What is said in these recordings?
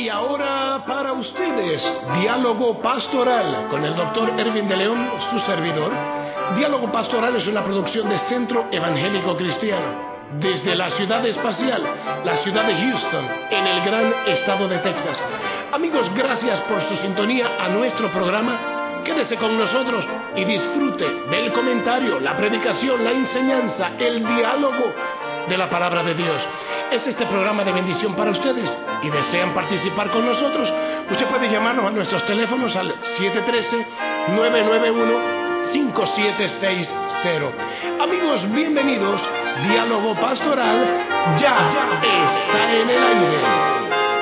Y ahora para ustedes, Diálogo Pastoral, con el Dr. Erwin de León, su servidor. Diálogo Pastoral es una producción de Centro Evangélico Cristiano, desde la ciudad espacial, la ciudad de Houston, en el gran estado de Texas. Amigos, gracias por su sintonía a nuestro programa. Quédese con nosotros y disfrute del comentario, la predicación, la enseñanza, el diálogo de la palabra de Dios. Es este programa de bendición para ustedes y desean participar con nosotros. Usted puede llamarnos a nuestros teléfonos al 713-991-5760. Amigos, bienvenidos. Diálogo Pastoral ya está en el aire.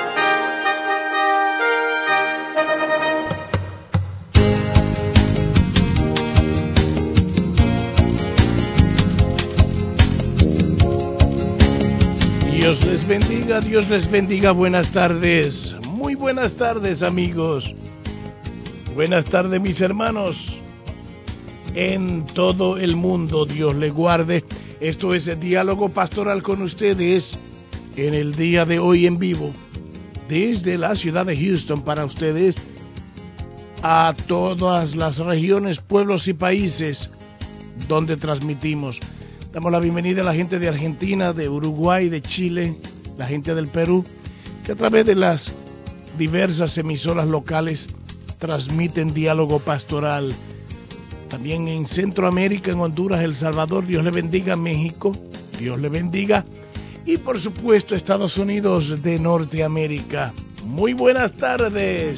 Dios les bendiga, buenas tardes, muy buenas tardes amigos, buenas tardes mis hermanos, en todo el mundo Dios les guarde. Esto es el Diálogo Pastoral con ustedes en el día de hoy en vivo, desde la ciudad de Houston para ustedes, a todas las regiones, pueblos y países donde transmitimos. Damos la bienvenida a la gente de Argentina, de Uruguay, de Chile, la gente del Perú, que a través de las diversas emisoras locales transmiten Diálogo Pastoral. También en Centroamérica, en Honduras, El Salvador, Dios le bendiga. México, Dios le bendiga. Y por supuesto Estados Unidos de Norteamérica. Muy buenas tardes.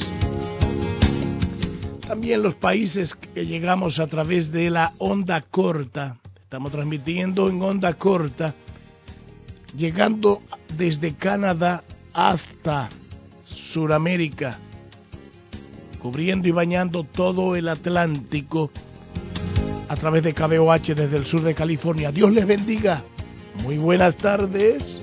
También los países que llegamos a través de la onda corta. Estamos transmitiendo en onda corta, llegando desde Canadá hasta Suramérica, cubriendo y bañando todo el Atlántico a través de KBOH desde el sur de California. Dios les bendiga. Muy buenas tardes.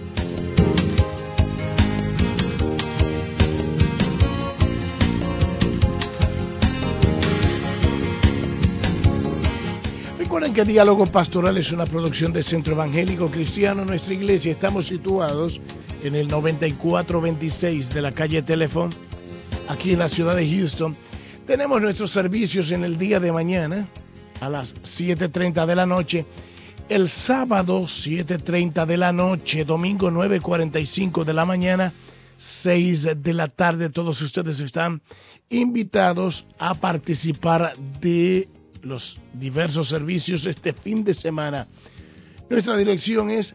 Recuerden que Diálogo Pastoral es una producción del Centro Evangélico Cristiano. Nuestra iglesia, estamos situados en el 9426 de la calle Telephone, aquí en la ciudad de Houston. Tenemos nuestros servicios en el día de mañana a las 7:30 de la noche, el sábado 7:30 de la noche, domingo 9:45 de la mañana, 6 de la tarde. Todos ustedes están invitados a participar de los diversos servicios este fin de semana. Nuestra dirección es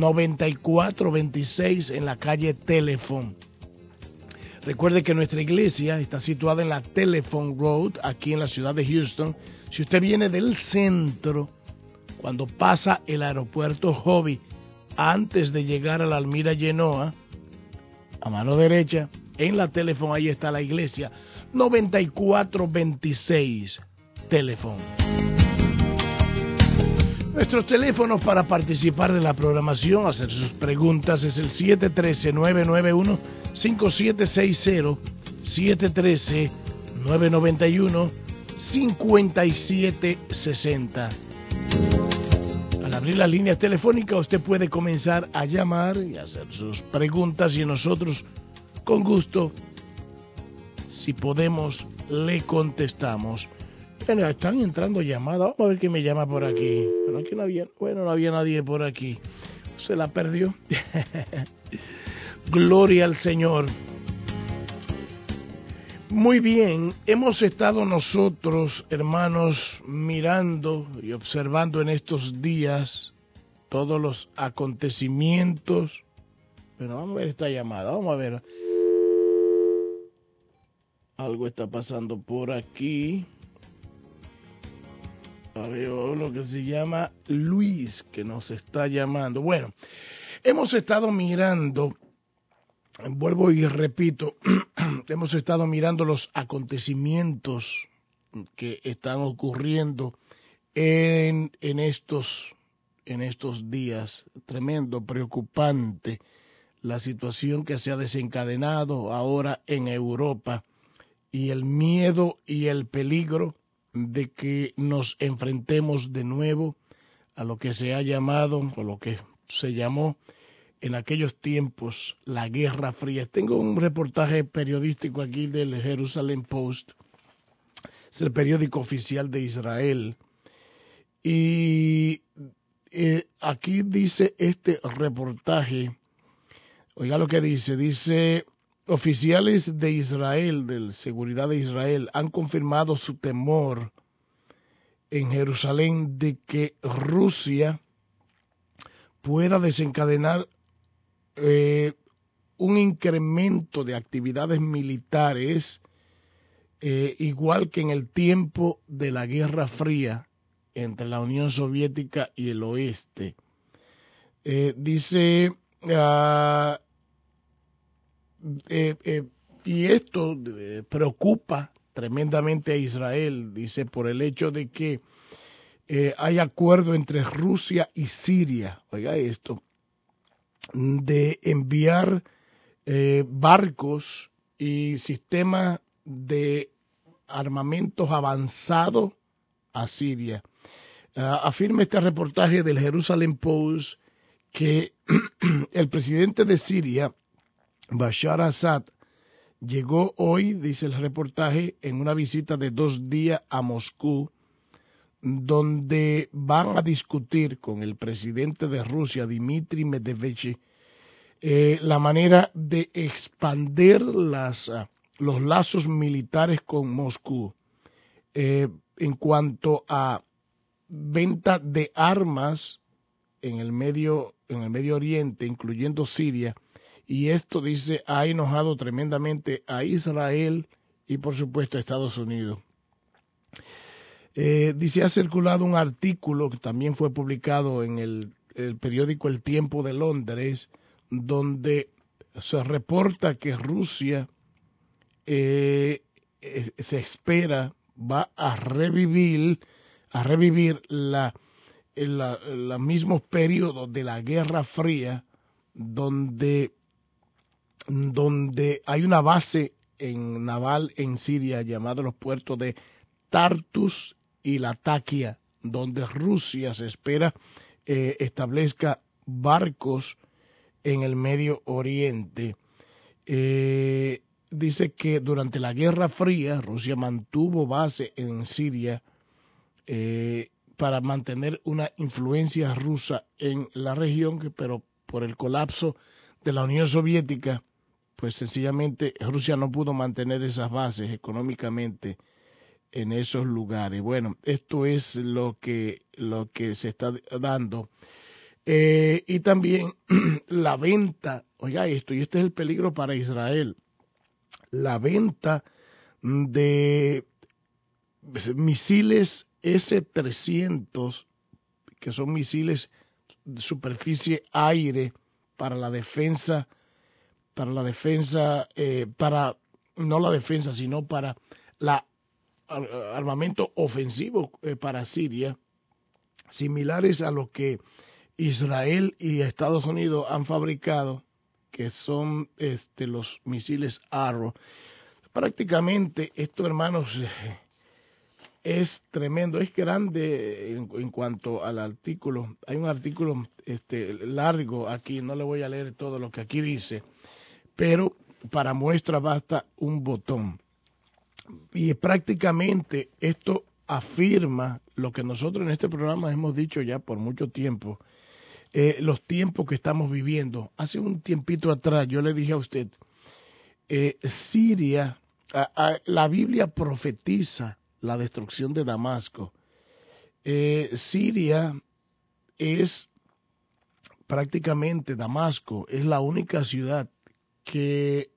9426 en la calle Telephone. Recuerde que nuestra iglesia está situada en la Telephone Road, aquí en la ciudad de Houston. Si usted viene del centro, cuando pasa el aeropuerto Hobby, antes de llegar a la Almira Genoa, a mano derecha, en la Telephone, ahí está la iglesia, 9426 Telephone. Nuestros teléfonos para participar de la programación, hacer sus preguntas, es el 713-991-5760, 713-991-5760. Al abrir las líneas telefónicas, usted puede comenzar a llamar y hacer sus preguntas y nosotros, con gusto, si podemos, le contestamos. Bueno, están entrando llamadas. Vamos a ver quién me llama por aquí. Pero aquí no había nadie por aquí. Se la perdió. Gloria al Señor. Muy bien, hemos estado nosotros, hermanos, mirando y observando en estos días todos los acontecimientos. Pero vamos a ver esta llamada, vamos a ver. Algo está pasando por aquí. Veo lo que se llama Luis, que nos está llamando. Bueno, hemos estado mirando, vuelvo y repito, hemos estado mirando los acontecimientos que están ocurriendo en estos días. Tremendo, preocupante la situación que se ha desencadenado ahora en Europa y el miedo y el peligro de que nos enfrentemos de nuevo a lo que se ha llamado, o lo que se llamó en aquellos tiempos la Guerra Fría. Tengo un reportaje periodístico aquí del Jerusalem Post, es el periódico oficial de Israel, y aquí dice este reportaje, oiga lo que dice, oficiales de Israel, de seguridad de Israel, han confirmado su temor en Jerusalén de que Rusia pueda desencadenar un incremento de actividades militares, igual que en el tiempo de la Guerra Fría entre la Unión Soviética y el oeste. Dice, y esto preocupa tremendamente a Israel, dice, por el hecho de que hay acuerdo entre Rusia y Siria, oiga esto, de enviar barcos y sistemas de armamentos avanzados a Siria. Afirma este reportaje del Jerusalem Post que el presidente de Siria, Bashar Assad, llegó hoy, dice el reportaje, en una visita de 2 días a Moscú, donde van a discutir con el presidente de Rusia, Dmitry Medvedev, la manera de expandir los lazos militares con Moscú en cuanto a venta de armas en el Medio Oriente, incluyendo Siria, y esto, dice, ha enojado tremendamente a Israel y por supuesto a Estados Unidos. Dice, ha circulado un artículo que también fue publicado en el periódico El Tiempo de Londres, donde se reporta que Rusia se espera va a revivir los mismos periodos de la Guerra Fría, donde hay una base naval en Siria llamada los puertos de Tartus y Latakia, donde Rusia se espera establezca barcos en el Medio Oriente. Dice que durante la Guerra Fría Rusia mantuvo base en Siria para mantener una influencia rusa en la región, pero por el colapso de la Unión Soviética, pues sencillamente Rusia no pudo mantener esas bases económicamente en esos lugares. Bueno, esto es lo que se está dando. Y también la venta, oiga esto, y este es el peligro para Israel, la venta de misiles S-300, que son misiles de superficie aire para la defensa, no la defensa, sino para la armamento ofensivo para Siria, similares a lo que Israel y Estados Unidos han fabricado, que son los misiles Arrow. Prácticamente esto, hermanos, es tremendo, es grande en cuanto al artículo. Hay un artículo largo aquí, no le voy a leer todo lo que aquí dice, pero para muestra basta un botón. Y prácticamente esto afirma lo que nosotros en este programa hemos dicho ya por mucho tiempo, los tiempos que estamos viviendo. Hace un tiempito atrás yo le dije a usted, Siria, la Biblia profetiza la destrucción de Damasco. Siria es prácticamente, Damasco es la única ciudad que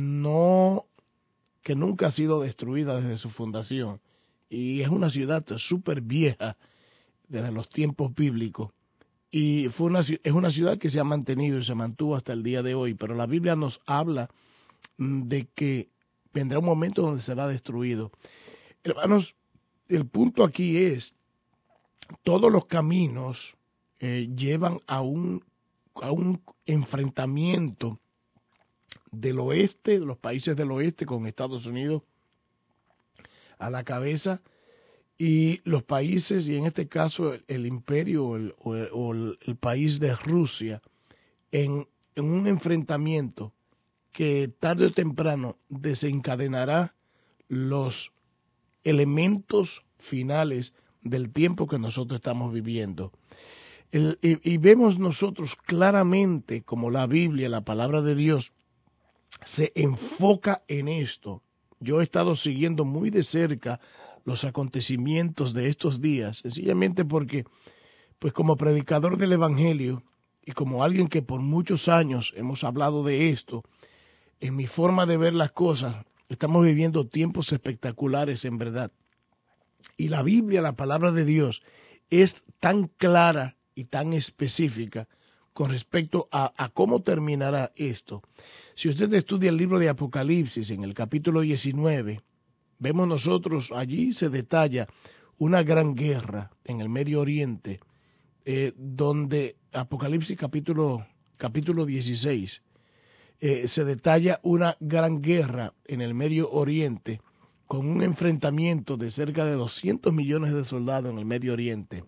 nunca ha sido destruida desde su fundación, y es una ciudad súper vieja desde los tiempos bíblicos, y es una ciudad que se ha mantenido y se mantuvo hasta el día de hoy, pero la Biblia nos habla de que vendrá un momento donde será destruido. Hermanos, el punto aquí es, todos los caminos llevan a un enfrentamiento del oeste, de los países del oeste, con Estados Unidos a la cabeza, y los países, y en este caso el imperio o el país de Rusia, en un enfrentamiento que tarde o temprano desencadenará los elementos finales del tiempo que nosotros estamos viviendo. Y vemos nosotros claramente como la Biblia, la palabra de Dios, se enfoca en esto. Yo he estado siguiendo muy de cerca los acontecimientos de estos días, sencillamente porque, pues como predicador del Evangelio y como alguien que por muchos años hemos hablado de esto, en mi forma de ver las cosas, estamos viviendo tiempos espectaculares en verdad. Y la Biblia, la palabra de Dios, es tan clara y tan específica con respecto a cómo terminará esto. Si usted estudia el libro de Apocalipsis en el capítulo 19, vemos nosotros, allí se detalla una gran guerra en el Medio Oriente, donde Apocalipsis capítulo 16, se detalla una gran guerra en el Medio Oriente con un enfrentamiento de cerca de 200 millones de soldados en el Medio Oriente.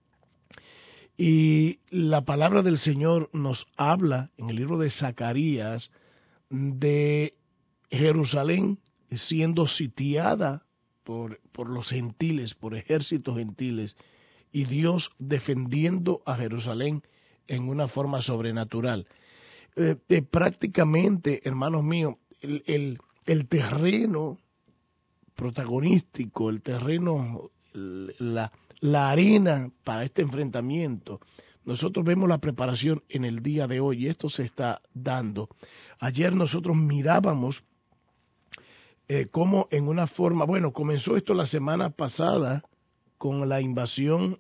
Y la palabra del Señor nos habla en el libro de Zacarías de Jerusalén siendo sitiada por los gentiles, por ejércitos gentiles, y Dios defendiendo a Jerusalén en una forma sobrenatural. Prácticamente, hermanos míos, el terreno protagonístico, el terreno, la arena para este enfrentamiento, nosotros vemos la preparación en el día de hoy y esto se está dando. Ayer nosotros mirábamos cómo en una forma, bueno, comenzó esto la semana pasada con la invasión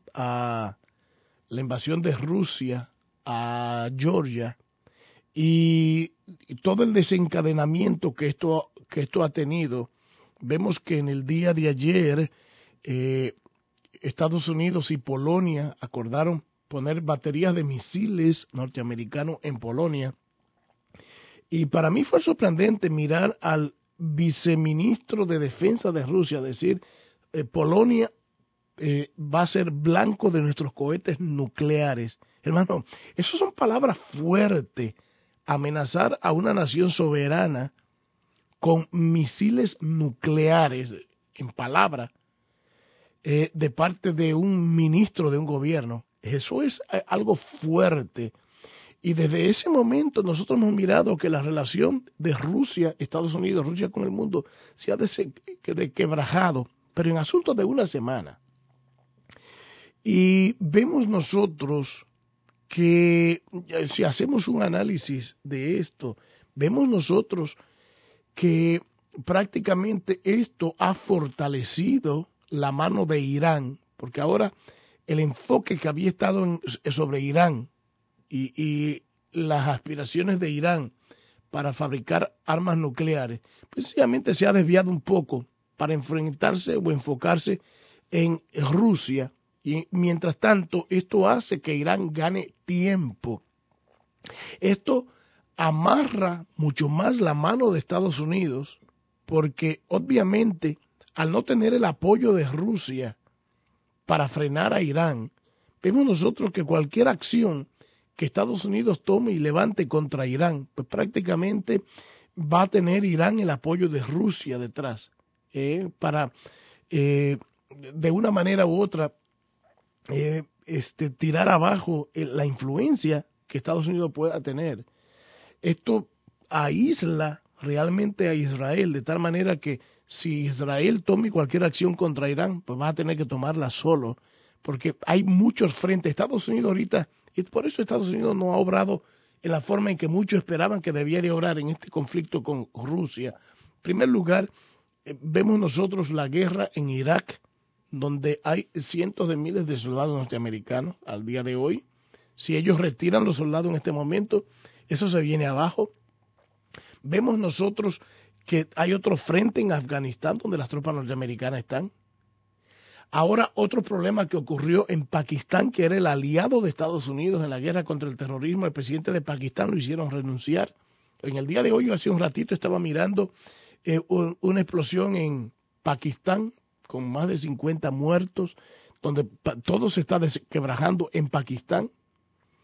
de Rusia a Georgia y todo el desencadenamiento que esto ha tenido. Vemos que en el día de ayer Estados Unidos y Polonia acordaron poner baterías de misiles norteamericanos en Polonia. Y para mí fue sorprendente mirar al viceministro de Defensa de Rusia decir, Polonia va a ser blanco de nuestros cohetes nucleares. Hermano, eso son palabras fuertes. Amenazar a una nación soberana con misiles nucleares, en palabra, de parte de un ministro de un gobierno. Eso es algo fuerte. Y desde ese momento nosotros hemos mirado que la relación de Rusia, Estados Unidos, Rusia con el mundo, se ha quebrajado, pero en asuntos de una semana. Y vemos nosotros que, si hacemos un análisis de esto, vemos nosotros que prácticamente esto ha fortalecido la mano de Irán, porque ahora el enfoque que había estado sobre Irán y las aspiraciones de Irán para fabricar armas nucleares, precisamente se ha desviado un poco para enfrentarse o enfocarse en Rusia, y mientras tanto esto hace que Irán gane tiempo. Esto amarra mucho más la mano de Estados Unidos, porque obviamente al no tener el apoyo de Rusia para frenar a Irán, vemos nosotros que cualquier acción que Estados Unidos tome y levante contra Irán, pues prácticamente va a tener Irán el apoyo de Rusia detrás, para de una manera u otra tirar abajo la influencia que Estados Unidos pueda tener. Esto aísla realmente a Israel, de tal manera que si Israel tome cualquier acción contra Irán, pues va a tener que tomarla solo, porque hay muchos frentes. Estados Unidos ahorita, y por eso Estados Unidos no ha obrado en la forma en que muchos esperaban que debía de obrar en este conflicto con Rusia. En primer lugar, vemos nosotros la guerra en Irak, donde hay cientos de miles de soldados norteamericanos al día de hoy. Si ellos retiran los soldados en este momento, eso se viene abajo. Vemos nosotros que hay otro frente en Afganistán donde las tropas norteamericanas están. Ahora otro problema que ocurrió en Pakistán, que era el aliado de Estados Unidos en la guerra contra el terrorismo, el presidente de Pakistán lo hicieron renunciar. En el día de hoy, hace un ratito, estaba mirando una explosión en Pakistán con más de 50 muertos, donde todo se está quebrajando en Pakistán.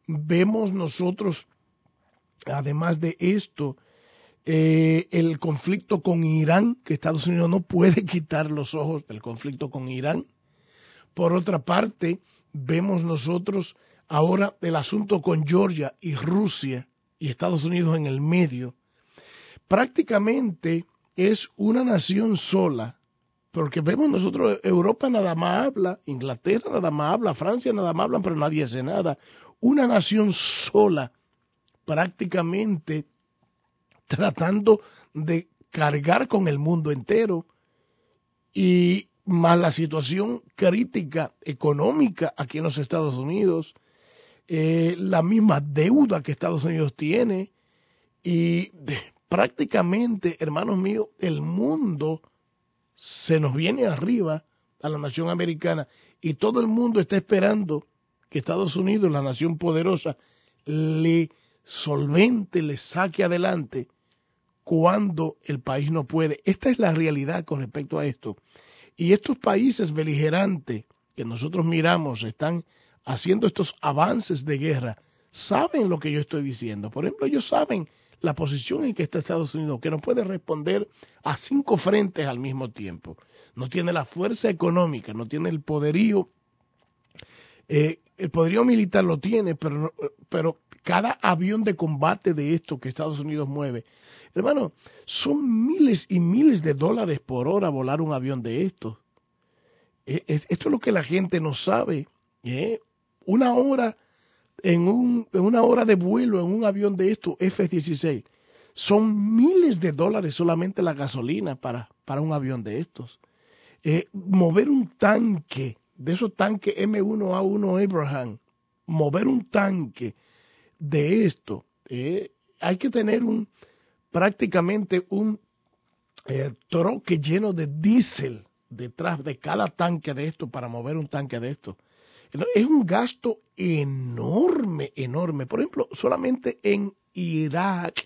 vemos nosotros, además de esto, el conflicto con Irán, que Estados Unidos no puede quitar los ojos del conflicto con Irán. Por otra parte, vemos nosotros ahora el asunto con Georgia y Rusia y Estados Unidos en el medio. Prácticamente es una nación sola, porque vemos nosotros, Europa nada más habla, Inglaterra nada más habla, Francia nada más habla, pero nadie hace nada. Una nación sola, prácticamente tratando de cargar con el mundo entero, y más la situación crítica económica aquí en los Estados Unidos, la misma deuda que Estados Unidos tiene, y prácticamente, hermanos míos, el mundo se nos viene arriba a la nación americana, y todo el mundo está esperando que Estados Unidos, la nación poderosa, le solvente, le saque adelante cuando el país no puede. Esta es la realidad con respecto a esto. Y estos países beligerantes que nosotros miramos están haciendo estos avances de guerra, saben lo que yo estoy diciendo. Por ejemplo, ellos saben la posición en que está Estados Unidos, que no puede responder a 5 frentes al mismo tiempo. No tiene la fuerza económica, no tiene el poderío. El poderío militar lo tiene, pero cada avión de combate de esto que Estados Unidos mueve, hermano, son miles y miles de dólares por hora volar un avión de estos. Esto es lo que la gente no sabe. Una hora en una hora de vuelo en un avión de estos F-16 son miles de dólares solamente la gasolina para un avión de estos. Mover un tanque, de esos tanques M1A1 Abraham, mover un tanque de esto, hay que tener prácticamente un troque lleno de diésel detrás de cada tanque de esto para mover un tanque de esto. Es un gasto enorme, enorme. Por ejemplo, solamente en Irak,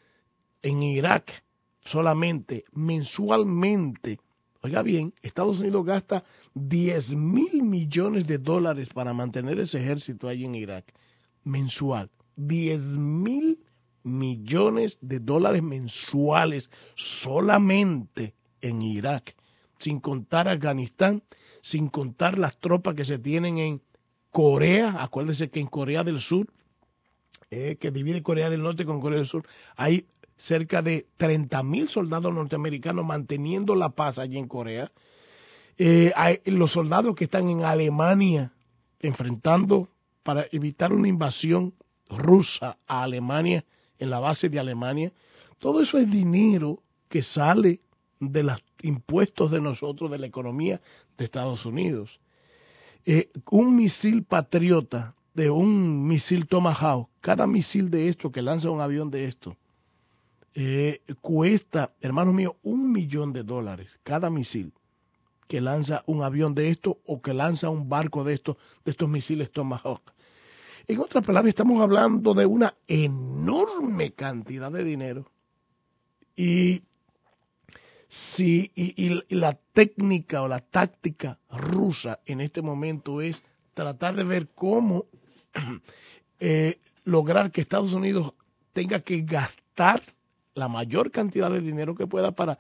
solamente mensualmente, oiga bien, Estados Unidos gasta 10,000 millones de dólares para mantener ese ejército ahí en Irak, mensual. 10,000 millones de dólares mensuales solamente en Irak, sin contar Afganistán, sin contar las tropas que se tienen en Corea. Acuérdense que en Corea del Sur, que divide Corea del Norte con Corea del Sur, hay cerca de 30,000 soldados norteamericanos manteniendo la paz allí en Corea. Hay los soldados que están en Alemania enfrentando para evitar una invasión rusa a Alemania, en la base de Alemania. Todo eso es dinero que sale de los impuestos de nosotros, de la economía de Estados Unidos. Un misil Patriota, de un misil Tomahawk, cada misil de esto que lanza un avión de esto, cuesta, hermanos míos, $1 millón cada misil que lanza un avión de esto o que lanza un barco de estos misiles Tomahawk. En otras palabras, estamos hablando de una enorme cantidad de dinero. Y la técnica o la táctica rusa en este momento es tratar de ver cómo lograr que Estados Unidos tenga que gastar la mayor cantidad de dinero que pueda para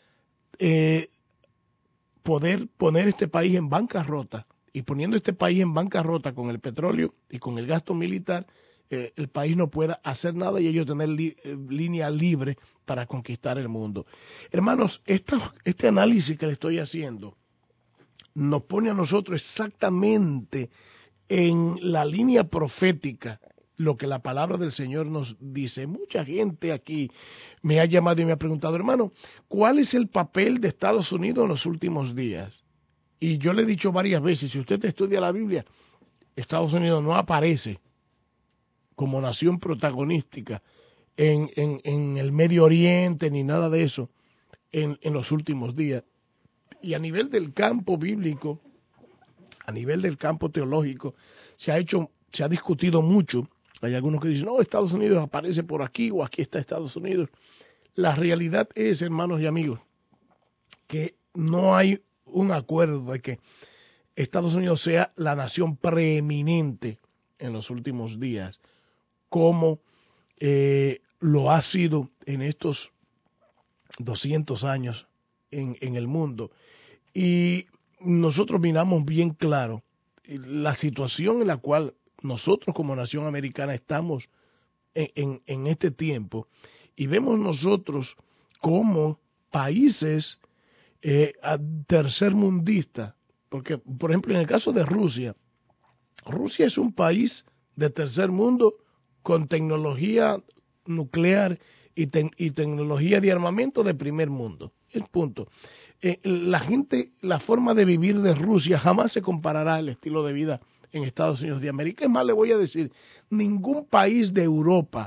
poder poner este país en bancarrota. Y poniendo este país en bancarrota con el petróleo y con el gasto militar, el país no pueda hacer nada y ellos tener línea libre para conquistar el mundo. Hermanos, este análisis que le estoy haciendo nos pone a nosotros exactamente en la línea profética lo que la palabra del Señor nos dice. Mucha gente aquí me ha llamado y me ha preguntado, hermano, ¿cuál es el papel de Estados Unidos en los últimos días? Y yo le he dicho varias veces, si usted estudia la Biblia, Estados Unidos no aparece como nación protagonística en el Medio Oriente ni nada de eso en los últimos días. Y a nivel del campo bíblico, a nivel del campo teológico, se ha discutido mucho. Hay algunos que dicen, no, Estados Unidos aparece por aquí o aquí está Estados Unidos. La realidad es, hermanos y amigos, que no hay un acuerdo de que Estados Unidos sea la nación preeminente en los últimos días, como lo ha sido en estos 200 años en el mundo. Y nosotros miramos bien claro la situación en la cual nosotros como nación americana estamos en este tiempo, y vemos nosotros como países tercermundistas, porque por ejemplo en el caso de Rusia, Rusia es un país de tercer mundo con tecnología nuclear y tecnología de armamento de primer mundo. Es punto. La forma de vivir de Rusia jamás se comparará al estilo de vida en Estados Unidos de América. Es más, le voy a decir, ningún país de Europa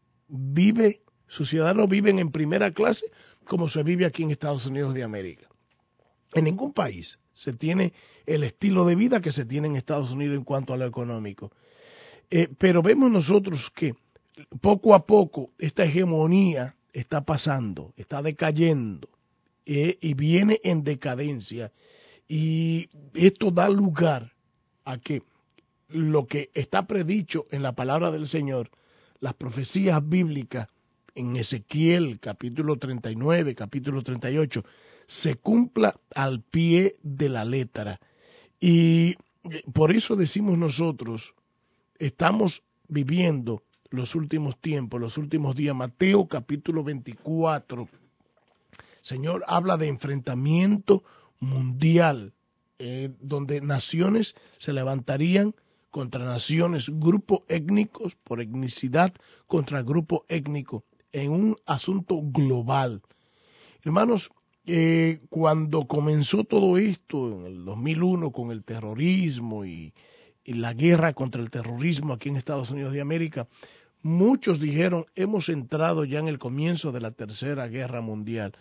sus ciudadanos viven en primera clase como se vive aquí en Estados Unidos de América. En ningún país se tiene el estilo de vida que se tiene en Estados Unidos en cuanto a lo económico. Pero vemos nosotros que poco a poco esta hegemonía está pasando, está decayendo y viene en decadencia. Y esto da lugar a que lo que está predicho en la palabra del Señor, las profecías bíblicas en Ezequiel capítulo 39, capítulo 38, se cumpla al pie de la letra. Y por eso decimos nosotros, estamos viviendo los últimos tiempos, los últimos días. Mateo capítulo 24, Señor habla de enfrentamiento mundial, donde naciones se levantarían contra naciones, grupos étnicos por etnicidad contra grupo étnico, en un asunto global. Hermanos, cuando comenzó todo esto en el 2001 con el terrorismo y la guerra contra el terrorismo aquí en Estados Unidos de América, muchos dijeron, hemos entrado ya en el comienzo de la Tercera Guerra Mundial.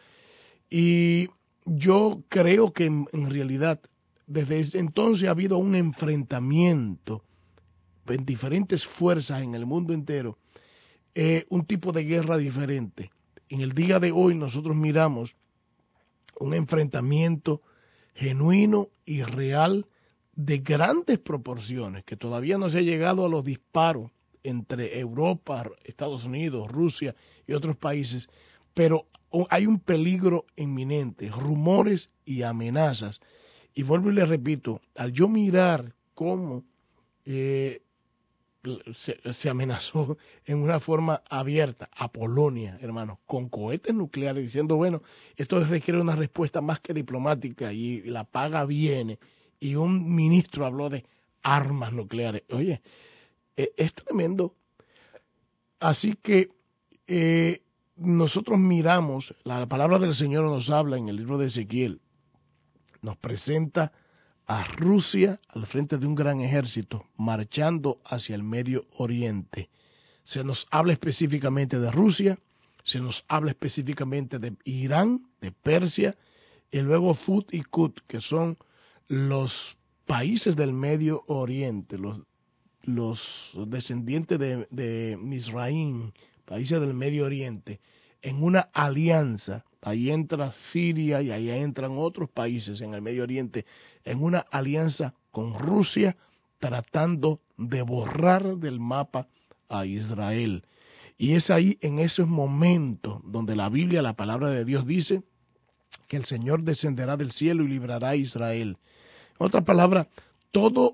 Y yo creo que en realidad desde entonces ha habido un enfrentamiento en diferentes fuerzas en el mundo entero, un tipo de guerra diferente. En el día de hoy nosotros miramos un enfrentamiento genuino y real de grandes proporciones, que todavía no se ha llegado a los disparos entre Europa, Estados Unidos, Rusia y otros países, pero hay un peligro inminente, rumores y amenazas. Y vuelvo y le repito, al yo mirar cómo se amenazó en una forma abierta a Polonia, hermanos, con cohetes nucleares, diciendo, bueno, esto requiere una respuesta más que diplomática y la paga viene, y un ministro habló de armas nucleares. Oye, es tremendo. Así que nosotros miramos, la palabra del Señor nos habla en el libro de Ezequiel, nos presenta a Rusia al frente de un gran ejército marchando hacia el Medio Oriente. Se nos habla específicamente de Rusia, se nos habla específicamente de Irán, de Persia, y luego Fud y Kut, que son los países del Medio Oriente, los descendientes de Misraim, países del Medio Oriente, en una alianza. Ahí entra Siria y ahí entran otros países en el Medio Oriente, en una alianza con Rusia, tratando de borrar del mapa a Israel. Y es ahí, en esos momentos, donde la Biblia, la palabra de Dios dice que el Señor descenderá del cielo y librará a Israel. En otras palabras, todo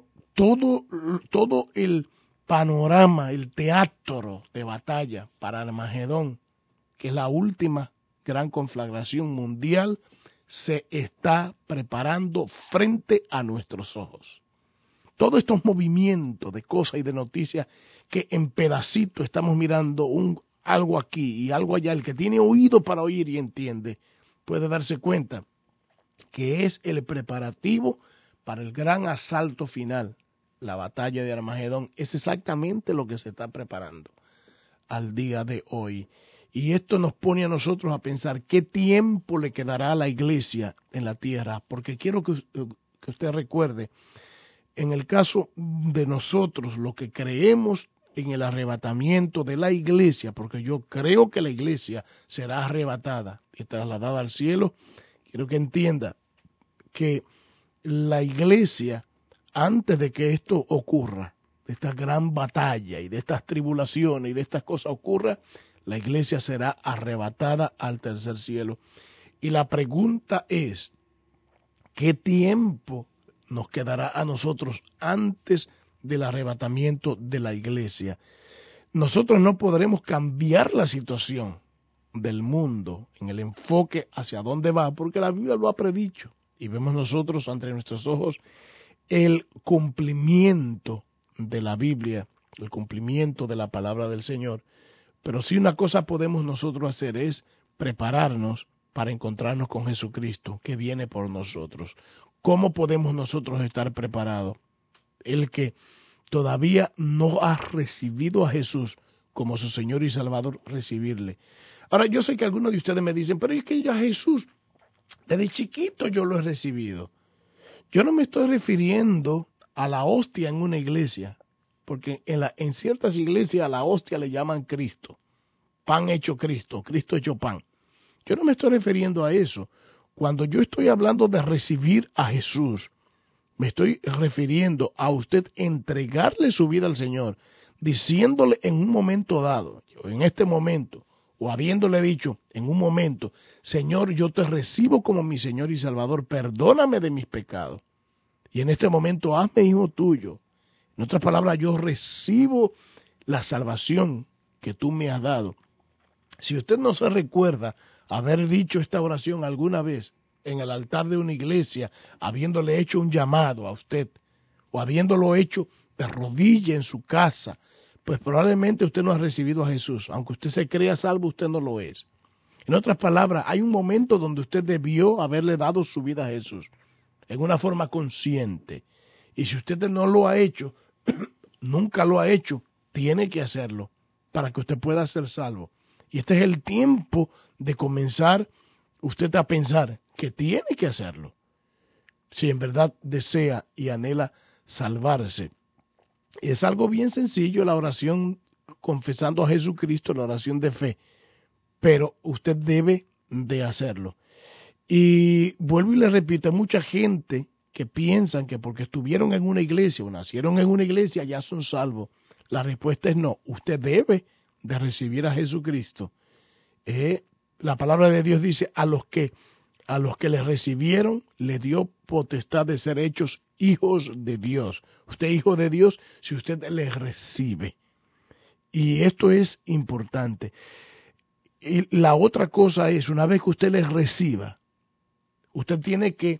el panorama, el teatro de batalla para Armagedón, que es la última gran conflagración mundial, se está preparando frente a nuestros ojos. Todos estos movimientos de cosas y de noticias que en pedacitos estamos mirando, algo aquí y algo allá, el que tiene oído para oír y entiende, puede darse cuenta que es el preparativo para el gran asalto final. La batalla de Armagedón es exactamente lo que se está preparando al día de hoy. Y esto nos pone a nosotros a pensar qué tiempo le quedará a la iglesia en la tierra, porque quiero que usted recuerde, en el caso de nosotros, lo que creemos en el arrebatamiento de la iglesia, porque yo creo que la iglesia será arrebatada y trasladada al cielo, quiero que entienda que la iglesia, antes de que esto ocurra, esta gran batalla y de estas tribulaciones y de estas cosas ocurra, la iglesia será arrebatada al tercer cielo. Y la pregunta es, ¿qué tiempo nos quedará a nosotros antes del arrebatamiento de la iglesia? Nosotros no podremos cambiar la situación del mundo en el enfoque hacia dónde va, porque la Biblia lo ha predicho. Y vemos nosotros ante nuestros ojos el cumplimiento de la Biblia, el cumplimiento de la palabra del Señor. Pero si una cosa podemos nosotros hacer es prepararnos para encontrarnos con Jesucristo, que viene por nosotros. ¿Cómo podemos nosotros estar preparados? El que todavía no ha recibido a Jesús como su Señor y Salvador, recibirle. Ahora, yo sé que algunos de ustedes me dicen, pero es que ya Jesús, desde chiquito yo lo he recibido. Yo no me estoy refiriendo a la hostia en una iglesia, porque en ciertas iglesias a la hostia le llaman Cristo, pan hecho Cristo, Cristo hecho pan. Yo no me estoy refiriendo a eso. Cuando yo estoy hablando de recibir a Jesús, me estoy refiriendo a usted entregarle su vida al Señor, diciéndole en un momento dado, en este momento, o habiéndole dicho en un momento, Señor, yo te recibo como mi Señor y Salvador, perdóname de mis pecados. Y en este momento, hazme hijo tuyo. En otras palabras, yo recibo la salvación que tú me has dado. Si usted no se recuerda haber dicho esta oración alguna vez en el altar de una iglesia, habiéndole hecho un llamado a usted, o habiéndolo hecho de rodilla en su casa, pues probablemente usted no ha recibido a Jesús. Aunque usted se crea salvo, usted no lo es. En otras palabras, hay un momento donde usted debió haberle dado su vida a Jesús, en una forma consciente. Y si usted no lo ha hecho, nunca lo ha hecho, tiene que hacerlo para que usted pueda ser salvo. Y este es el tiempo de comenzar usted a pensar que tiene que hacerlo, si en verdad desea y anhela salvarse. Es algo bien sencillo la oración confesando a Jesucristo, la oración de fe, pero usted debe de hacerlo. Y vuelvo y le repito, hay mucha gente que piensan que porque estuvieron en una iglesia o nacieron en una iglesia ya son salvos. La respuesta es no, usted debe de recibir a Jesucristo. La palabra de Dios dice, a los que le recibieron, le dio potestad de ser hechos hijos de Dios. Usted es hijo de Dios si usted le recibe. Y esto es importante. Y la otra cosa es, una vez que usted le reciba, usted tiene que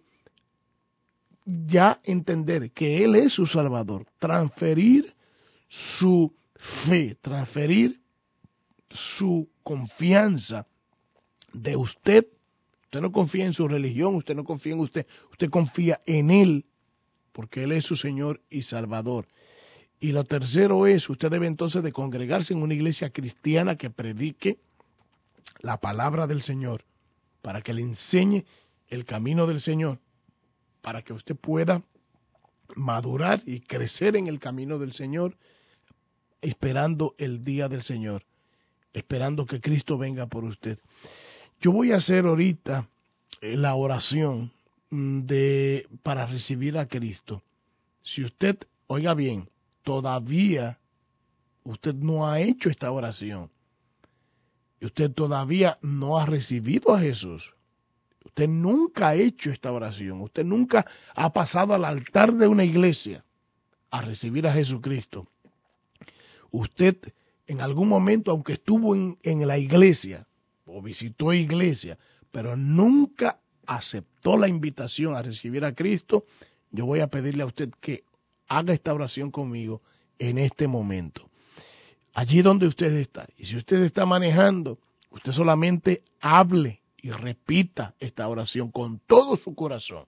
ya entender que Él es su Salvador, transferir su fe, transferir su confianza de usted. Usted no confía en su religión, usted no confía en usted, usted confía en Él, porque Él es su Señor y Salvador. Y lo tercero es, usted debe entonces de congregarse en una iglesia cristiana que predique la palabra del Señor, para que le enseñe el camino del Señor, para que usted pueda madurar y crecer en el camino del Señor, esperando el día del Señor, esperando que Cristo venga por usted. Yo voy a hacer ahorita la oración para recibir a Cristo. Si usted, oiga bien, todavía usted no ha hecho esta oración, y usted todavía no ha recibido a Jesús, usted nunca ha hecho esta oración, usted nunca ha pasado al altar de una iglesia a recibir a Jesucristo, usted en algún momento, aunque estuvo en la iglesia o visitó iglesia, pero nunca aceptó la invitación a recibir a Cristo, yo voy a pedirle a usted que haga esta oración conmigo en este momento. Allí donde usted está, y si usted está manejando, usted solamente hable y repita esta oración con todo su corazón,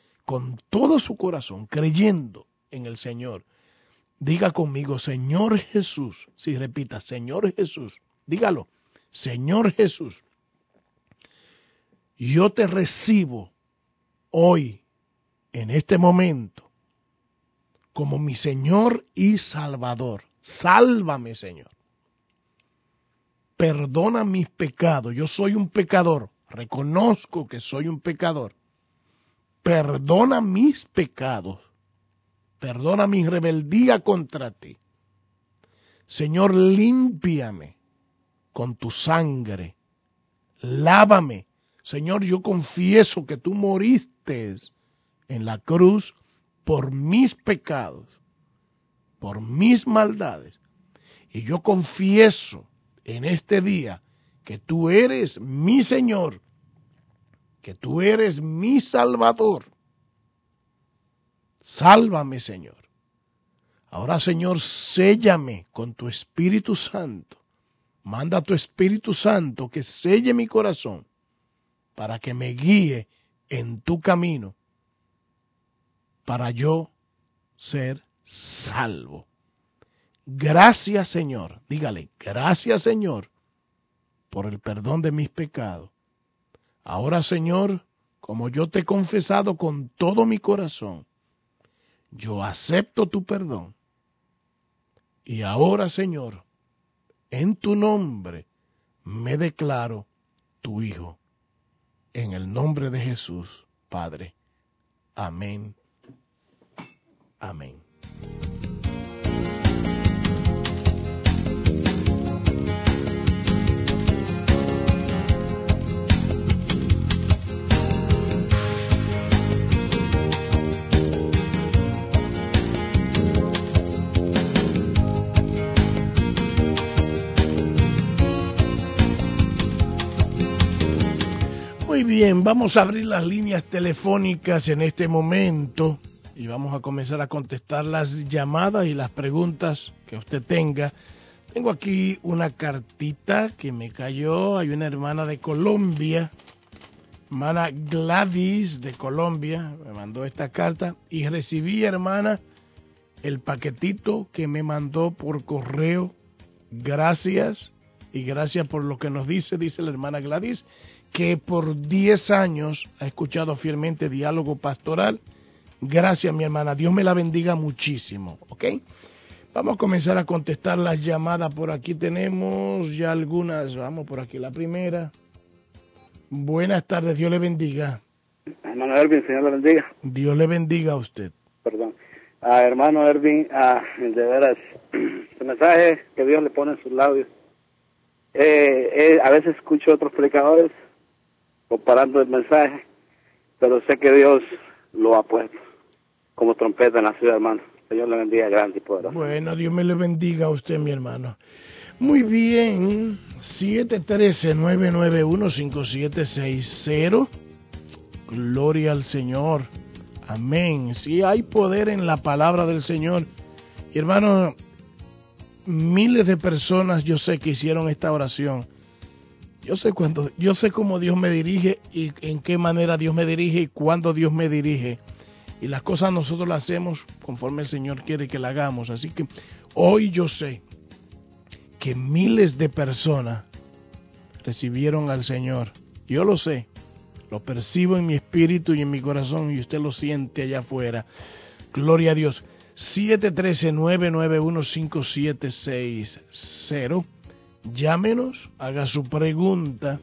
creyendo en el Señor. Diga conmigo, Señor Jesús. Sí, repita, Señor Jesús. Dígalo, Señor Jesús. Yo te recibo hoy, en este momento, como mi Señor y Salvador. Sálvame, Señor. Perdona mis pecados. Yo soy un pecador. Reconozco que soy un pecador. Perdona mis pecados. perdona mi rebeldía contra ti. Señor, límpiame con tu sangre, lávame. Señor, yo confieso que tú moriste en la cruz por mis pecados, por mis maldades. Y yo confieso en este día que tú eres mi Señor, que tú eres mi Salvador. Sálvame, Señor. Ahora, Señor, séllame con tu Espíritu Santo. Manda a tu Espíritu Santo que selle mi corazón para que me guíe en tu camino, para yo ser salvo. Gracias, Señor. Dígale, gracias, Señor, por el perdón de mis pecados. Ahora, Señor, como yo te he confesado con todo mi corazón, yo acepto tu perdón. Y ahora, Señor, en tu nombre me declaro tu Hijo. En el nombre de Jesús, Padre. Amén. Amén. Muy bien, vamos a abrir las líneas telefónicas en este momento y vamos a comenzar a contestar las llamadas y las preguntas que usted tenga. Tengo aquí una cartita que me cayó, hay una hermana de Colombia, hermana Gladys de Colombia, me mandó esta carta y recibí, hermana, el paquetito que me mandó por correo. Gracias y gracias por lo que nos dice la hermana Gladys, que por 10 años ha escuchado fielmente Diálogo Pastoral. Gracias, mi hermana. Dios me la bendiga muchísimo, ¿ok? Vamos a comenzar a contestar las llamadas. Por aquí tenemos ya algunas. Vamos por aquí, la primera. Buenas tardes, Dios le bendiga. Hermano Ervin, Señor le bendiga. Dios le bendiga a usted. Perdón. Hermano Ervin, de veras, el mensaje que Dios le pone en sus labios. A veces escucho otros predicadores comparando el mensaje, pero sé que Dios lo ha puesto como trompeta en la ciudad, hermano. Señor le bendiga grande y poderoso. Bueno, Dios me le bendiga a usted, mi hermano. Muy bien, 713-991-5760. Gloria al Señor. Amén. Sí, hay poder en la palabra del Señor. Y hermano, miles de personas yo sé que hicieron esta oración. Yo sé cómo Dios me dirige y en qué manera Dios me dirige y cuándo Dios me dirige. Y las cosas nosotros las hacemos conforme el Señor quiere que las hagamos. Así que hoy yo sé que miles de personas recibieron al Señor. Yo lo sé, lo percibo en mi espíritu y en mi corazón y usted lo siente allá afuera. Gloria a Dios. 713-991-5760. Llámenos, haga su pregunta.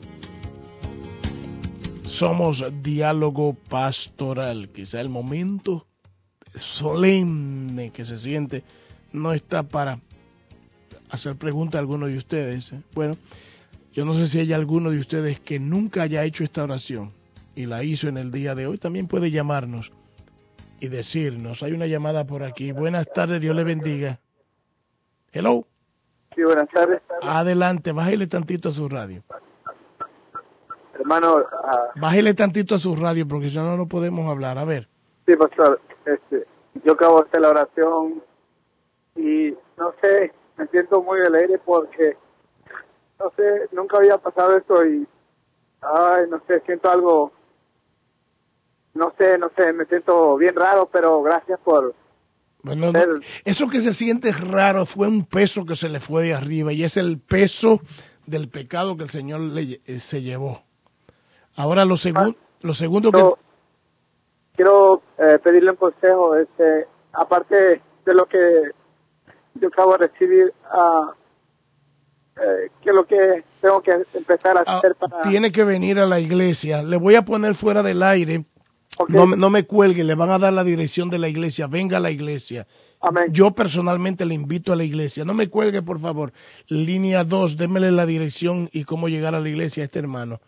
Somos Diálogo Pastoral. Quizá el momento solemne que se siente no está para hacer preguntas a alguno de ustedes. Bueno, yo no sé si hay alguno de ustedes que nunca haya hecho esta oración y la hizo en el día de hoy. También puede llamarnos y decirnos. Hay una llamada por aquí. Buenas tardes, Dios le bendiga. Hello. Sí, buenas tardes. Adelante, bájele tantito a su radio. Hermano, bájele tantito a su radio porque si no, no podemos hablar. A ver. Sí, pastor, yo acabo de hacer la oración y no sé, me siento muy alegre porque, no sé, nunca había pasado esto y, no sé, siento algo, no sé, me siento bien raro, pero gracias por... Bueno, eso que se siente raro fue un peso que se le fue de arriba y es el peso del pecado que el Señor se llevó. Ahora lo segundo que... Quiero pedirle un consejo, aparte de lo que yo acabo de recibir, ¿qué es lo que tengo que empezar a hacer para...? Tiene que venir a la iglesia. Le voy a poner fuera del aire Okay. No me cuelgue, le van a dar la dirección de la iglesia, venga a la iglesia. Amén. Yo personalmente le invito a la iglesia. No me cuelgue, por favor. Línea 2, démele la dirección y cómo llegar a la iglesia a este hermano.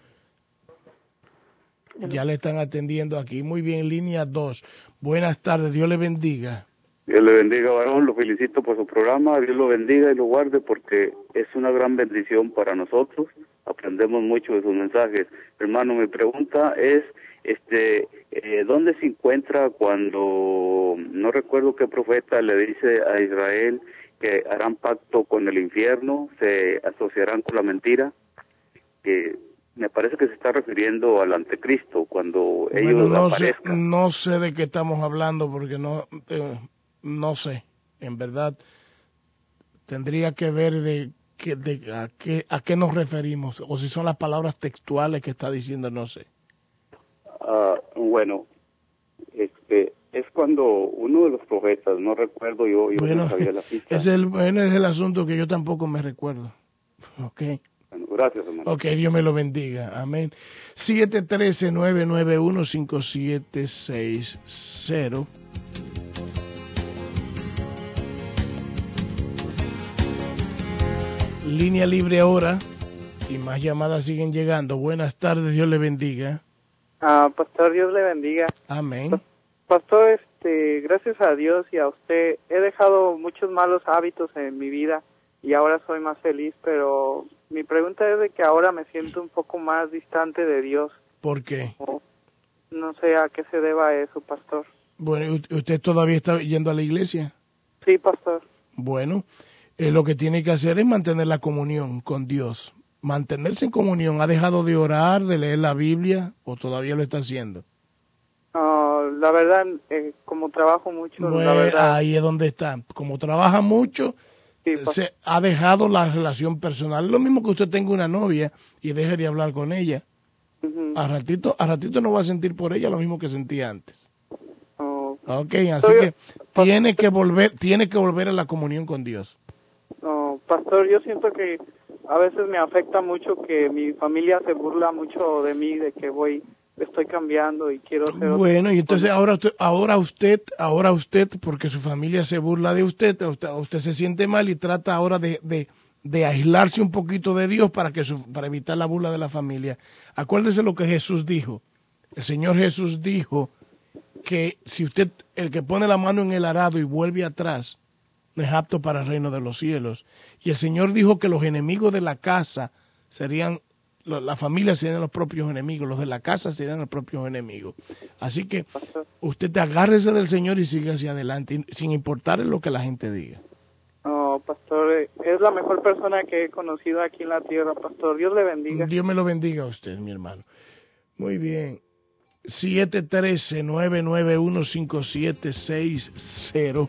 Ya le están atendiendo aquí. Muy bien, línea 2. Buenas tardes, Dios le bendiga. Dios le bendiga, varón, lo felicito por su programa, Dios lo bendiga y lo guarde porque es una gran bendición para nosotros, aprendemos mucho de sus mensajes. Hermano, mi pregunta es, ¿dónde se encuentra cuando, no recuerdo qué profeta le dice a Israel que harán pacto con el infierno, se asociarán con la mentira? Que me parece que se está refiriendo al anticristo, cuando ellos aparezcan. No sé de qué estamos hablando porque no sé, en verdad tendría que ver a qué nos referimos, o si son las palabras textuales que está diciendo, no sé. Bueno, es cuando uno de los profetas, no recuerdo yo bueno, no sabía la cita. Es el asunto que yo tampoco me recuerdo. Okay. Bueno, gracias, hermano. Ok, Dios me lo bendiga, amén. 713-991-5760. Línea libre ahora y más llamadas siguen llegando. Buenas tardes, Dios le bendiga. Pastor, Dios le bendiga. Amén. Pastor, gracias a Dios y a usted he dejado muchos malos hábitos en mi vida y ahora soy más feliz, pero mi pregunta es de que ahora me siento un poco más distante de Dios. ¿Por qué? No sé a qué se deba eso, pastor. Bueno, ¿usted todavía está yendo a la iglesia? Sí, pastor. Bueno, lo que tiene que hacer es mantener la comunión con Dios. Mantenerse en comunión. ¿Ha dejado de orar, de leer la Biblia o todavía lo está haciendo? La verdad, como trabajo mucho, bueno, la verdad. Ahí es donde está. Como trabaja mucho, sí, se ha dejado la relación personal. Es lo mismo que usted tenga una novia y deje de hablar con ella. Uh-huh. A ratito no va a sentir por ella lo mismo que sentía antes. Okay, así que tiene que volver a la comunión con Dios. Pastor, yo siento que a veces me afecta mucho que mi familia se burla mucho de mí, de que estoy cambiando y quiero ser bueno, y entonces ahora usted, porque su familia se burla de usted se siente mal y trata ahora de aislarse un poquito de Dios para evitar la burla de la familia. Acuérdese lo que Jesús dijo. El Señor Jesús dijo que si el que pone la mano en el arado y vuelve atrás, no es apto para el reino de los cielos. Y el Señor dijo que los enemigos de la casa la familia serían los propios enemigos, los de la casa serían los propios enemigos. Así que usted agárrese del Señor y siga hacia adelante, sin importar lo que la gente diga. Pastor, es la mejor persona que he conocido aquí en la tierra, pastor. Dios le bendiga. Dios me lo bendiga a usted, mi hermano. Muy bien. 713-991-5760.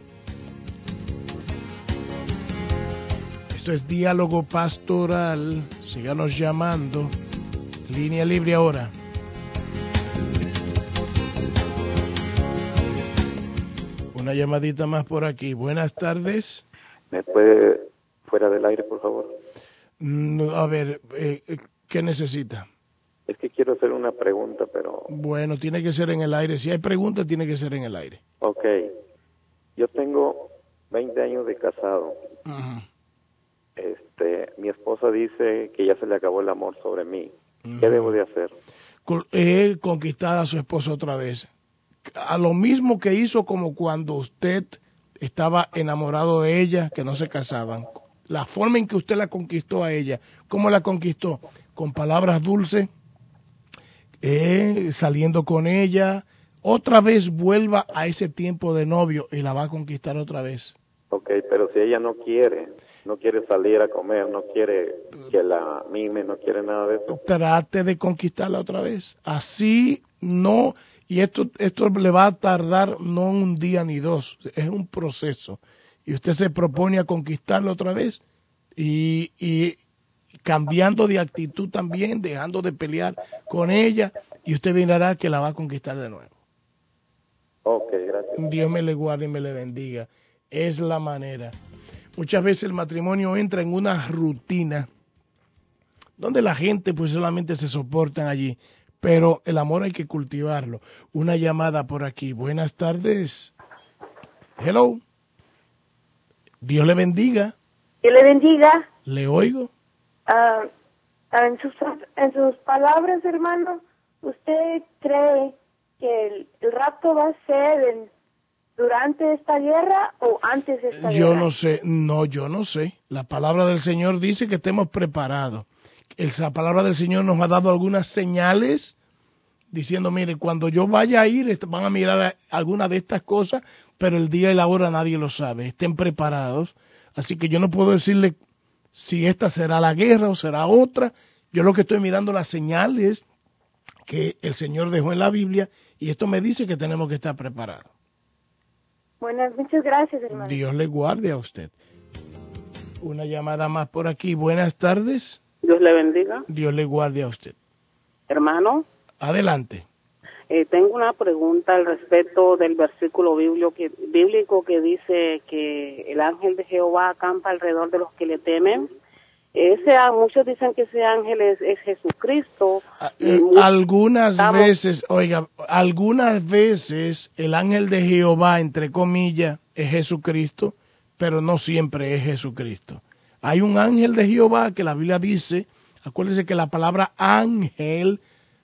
Esto es Diálogo Pastoral. Síganos llamando. Línea libre ahora. Una llamadita más por aquí. Buenas tardes. ¿Me puede fuera del aire, por favor? A ver, ¿qué necesita? Es que quiero hacer una pregunta, pero... Bueno, tiene que ser en el aire. Si hay preguntas, tiene que ser en el aire. Ok. Yo tengo 20 años de casado. Ajá. Mi esposa dice que ya se le acabó el amor sobre mí. ¿Qué debo de hacer? Conquistar a su esposo otra vez. A lo mismo que hizo como cuando usted estaba enamorado de ella, que no se casaban. La forma en que usted la conquistó a ella. ¿Cómo la conquistó? Con palabras dulces, saliendo con ella. Otra vez vuelva a ese tiempo de novio y la va a conquistar otra vez. Ok, pero si ella no quiere salir a comer, no quiere que la mime, no quiere nada de eso. Trate de conquistarla otra vez. Así no, y esto le va a tardar no un día ni dos, es un proceso. Y usted se propone a conquistarla otra vez y cambiando de actitud también, dejando de pelear con ella, y usted verá que la va a conquistar de nuevo. Ok, gracias. Dios me le guarde y me le bendiga. Es la manera. Muchas veces el matrimonio entra en una rutina donde la gente pues solamente se soportan allí, pero el amor hay que cultivarlo. Una llamada por aquí. Buenas tardes. Hello. Dios le bendiga. Dios le bendiga. Le oigo. En sus palabras, hermano, ¿usted cree que el rapto va a ser durante esta guerra o antes de esta guerra? Yo no sé, yo no sé. La palabra del Señor dice que estemos preparados. La palabra del Señor nos ha dado algunas señales diciendo, mire, cuando yo vaya a ir, van a mirar alguna de estas cosas, pero el día y la hora nadie lo sabe. Estén preparados. Así que yo no puedo decirle si esta será la guerra o será otra. Yo lo que estoy mirando las señales que el Señor dejó en la Biblia y esto me dice que tenemos que estar preparados. Muchas gracias, hermano. Dios le guarde a usted. Una llamada más por aquí. Buenas tardes. Dios le bendiga. Dios le guarde a usted. Hermano. Adelante. Tengo una pregunta al respecto del versículo bíblico que dice que el ángel de Jehová acampa alrededor de los que le temen. Muchos dicen que ese ángel es Jesucristo. Algunas veces el ángel de Jehová, entre comillas, es Jesucristo, pero no siempre es Jesucristo. Hay un ángel de Jehová que la Biblia dice, acuérdense que la palabra ángel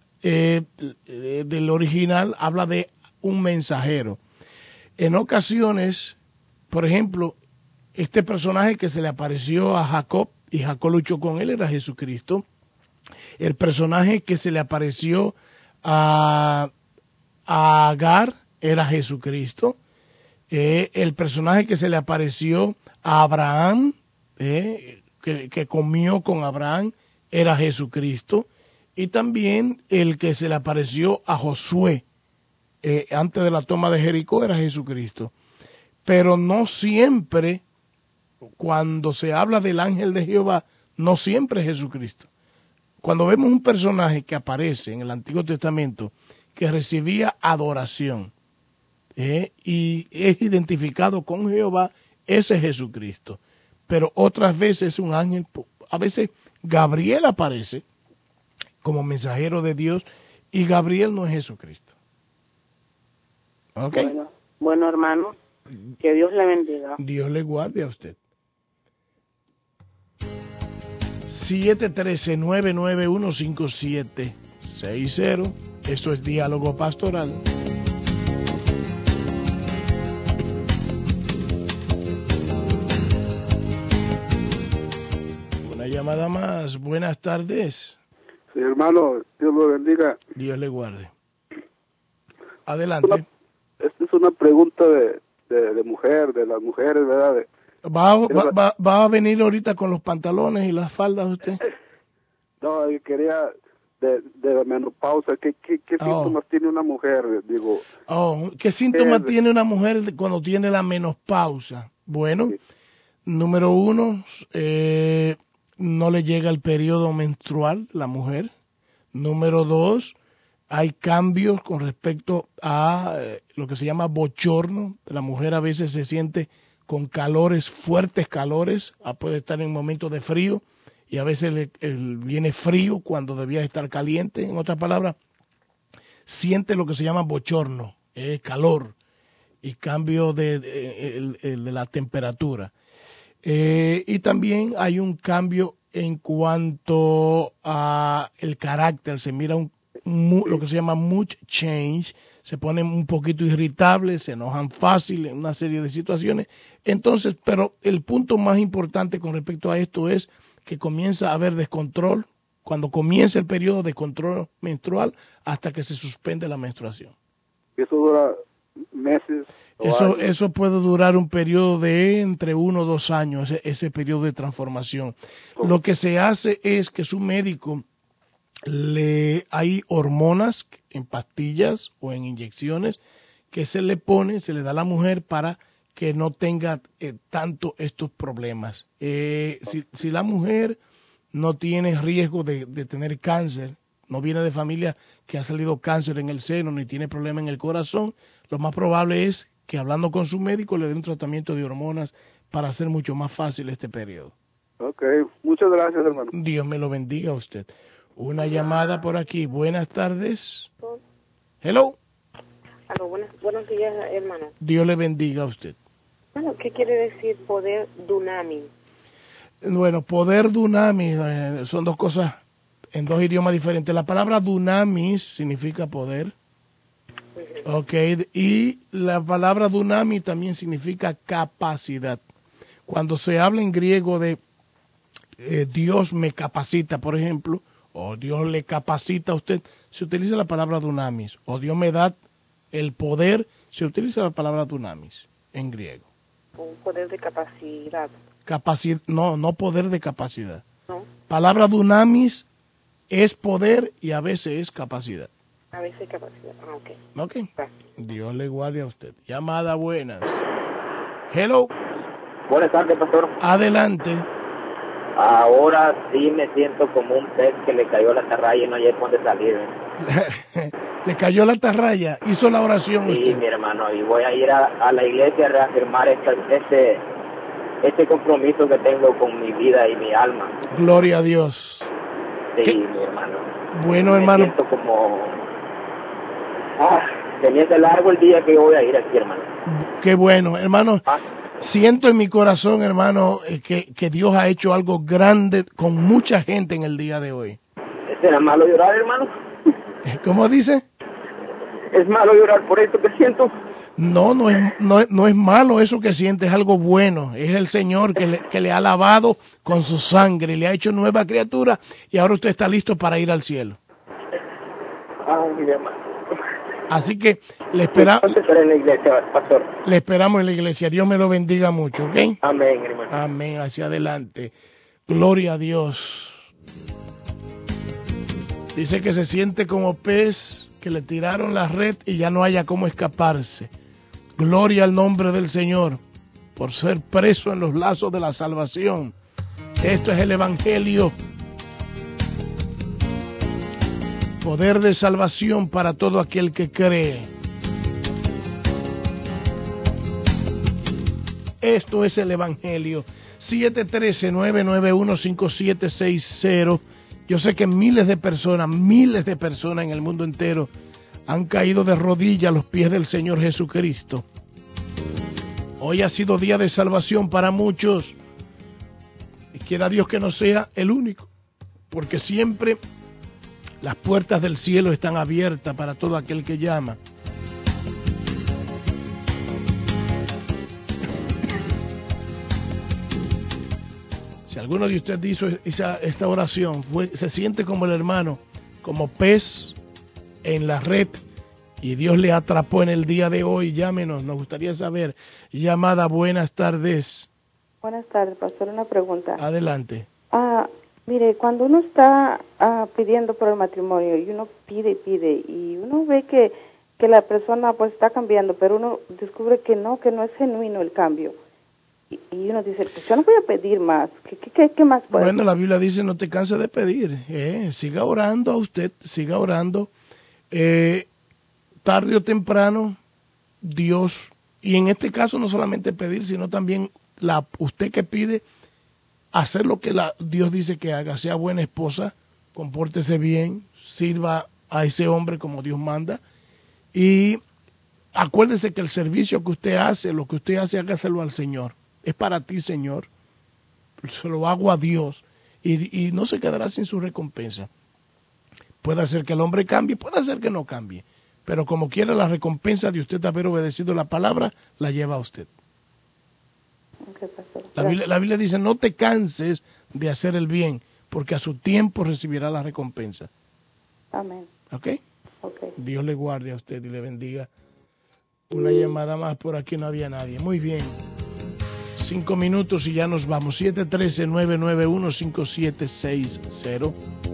del original habla de un mensajero. En ocasiones, por ejemplo, este personaje que se le apareció a Jacob y Jacob luchó con él era Jesucristo. El personaje que se le apareció a Agar era Jesucristo. El personaje que se le apareció a Abraham, que comió con Abraham, era Jesucristo. Y también el que se le apareció a Josué antes de la toma de Jericó era Jesucristo. Pero no siempre, cuando se habla del ángel de Jehová, no siempre es Jesucristo. Cuando vemos un personaje que aparece en el Antiguo Testamento que recibía adoración y es identificado con Jehová, ese es Jesucristo. Pero otras veces un ángel, a veces Gabriel aparece como mensajero de Dios y Gabriel no es Jesucristo. ¿Ok? Bueno, hermano, que Dios le bendiga. Dios le guarde a usted. 713-991-5760. Esto es Diálogo Pastoral. Una llamada más. Buenas tardes. Sí, hermano, Dios lo bendiga. Dios le guarde. Adelante. Esta es una pregunta de mujer, de las mujeres, ¿verdad? ¿Va a venir ahorita con los pantalones y las faldas usted? No, yo quería de la menopausa. ¿Qué síntomas tiene una mujer? Digo. ¿Qué síntomas tiene una mujer cuando tiene la menopausa? Bueno, sí. Número 1, no le llega el periodo menstrual la mujer. Número 2, hay cambios con respecto a lo que se llama bochorno. La mujer a veces se siente con calores, fuertes calores, puede estar en momentos de frío y a veces viene frío cuando debía estar caliente. En otras palabras, siente lo que se llama bochorno, calor y cambio de la temperatura. Y también hay un cambio en cuanto a el carácter, se mira lo que se llama mood change, se ponen un poquito irritables, se enojan fácil en una serie de situaciones. Entonces, pero el punto más importante con respecto a esto es que comienza a haber descontrol cuando comienza el periodo de control menstrual hasta que se suspende la menstruación. ¿Eso dura meses? Eso puede durar un periodo de entre 1 o 2 años, ese periodo de transformación. Lo que se hace es que su médico hay hormonas en pastillas o en inyecciones que se le da a la mujer para que no tenga tanto estos problemas. Si la mujer no tiene riesgo de tener cáncer, no viene de familia que ha salido cáncer en el seno ni tiene problema en el corazón, lo más probable es que hablando con su médico le dé un tratamiento de hormonas para hacer mucho más fácil este periodo. Ok, muchas gracias, hermano. Dios me lo bendiga a usted. Una llamada por aquí. Buenas tardes. Hello. Aló, buenos días, hermano. Dios le bendiga a usted. Bueno, ¿qué quiere decir poder dunamis? Bueno, poder dunamis son dos cosas en dos idiomas diferentes. La palabra dunamis significa poder. Okay, y la palabra dunamis también significa capacidad. Cuando se habla en griego de Dios me capacita, por ejemplo, o Dios le capacita a usted, se utiliza la palabra dunamis, o Dios me da el poder, se utiliza la palabra dunamis en griego. Un poder de capacidad. No poder de capacidad. No. Palabra dunamis es poder y a veces es capacidad. A veces capacidad. Ok. Gracias. Dios le guarde a usted. Llamada buenas. Hello. Buenas tardes, pastor. Adelante. Ahora sí me siento como un pez que le cayó la atarraya y no hay por dónde salir. Le cayó la atarraya, hizo la oración. Sí, usted. Mi hermano, y voy a ir a la iglesia a reafirmar este compromiso que tengo con mi vida y mi alma. Gloria a Dios. Sí, ¿Qué? Mi hermano. Bueno, me hermano. Siento como... teniendo largo el día que yo voy a ir aquí, hermano. Qué bueno, hermano. Siento en mi corazón, hermano, que Dios ha hecho algo grande con mucha gente en el día de hoy. ¿Será malo llorar, hermano? ¿Cómo dice? ¿Es malo llorar por esto que siento? No es malo eso que siente, es algo bueno. Es el Señor que le ha lavado con su sangre, le ha hecho nueva criatura y ahora usted está listo para ir al cielo. Mi hermano. Así que le esperamos en la iglesia, pastor. Le esperamos en la iglesia. Dios me lo bendiga mucho, ¿ok? Amén, hermano. Amén, hacia adelante. Gloria a Dios. Dice que se siente como pez que le tiraron la red y ya no haya cómo escaparse. Gloria al nombre del Señor por ser preso en los lazos de la salvación. Esto es el Evangelio. Poder de salvación para todo aquel que cree. Esto es el Evangelio. 713-991-5760. Yo sé que miles de personas en el mundo entero han caído de rodillas a los pies del Señor Jesucristo. Hoy ha sido día de salvación para muchos. Y quiera Dios que no sea el único, porque siempre las puertas del cielo están abiertas para todo aquel que llama. Si alguno de ustedes hizo esta oración, se siente como el hermano, como pez en la red, y Dios le atrapó en el día de hoy, llámenos, nos gustaría saber. Llamada, buenas tardes. Buenas tardes, pastor, una pregunta. Adelante. Mire, cuando uno está pidiendo por el matrimonio y uno pide y uno ve que la persona pues está cambiando, pero uno descubre que no es genuino el cambio. Y uno dice, pues yo no voy a pedir más. ¿Qué más puede? Bueno, la Biblia dice, no te canses de pedir. Siga orando a usted, siga orando. Tarde o temprano, Dios, y en este caso no solamente pedir, sino también usted que pide, hacer lo que Dios dice que haga, sea buena esposa, compórtese bien, sirva a ese hombre como Dios manda, y acuérdese que el servicio que usted hace, lo que usted hace, hágaselo al Señor. Es para ti, Señor. Se lo hago a Dios. Y no se quedará sin su recompensa. Puede ser que el hombre cambie, puede ser que no cambie. Pero como quiera, la recompensa de usted haber obedecido la palabra, la lleva a usted. La Biblia dice, no te canses de hacer el bien, porque a su tiempo recibirá la recompensa. Amén. ¿Ok? Dios le guarde a usted y le bendiga. Una llamada más, por aquí no había nadie. Muy bien. 5 minutos y ya nos vamos. 713-991-5760.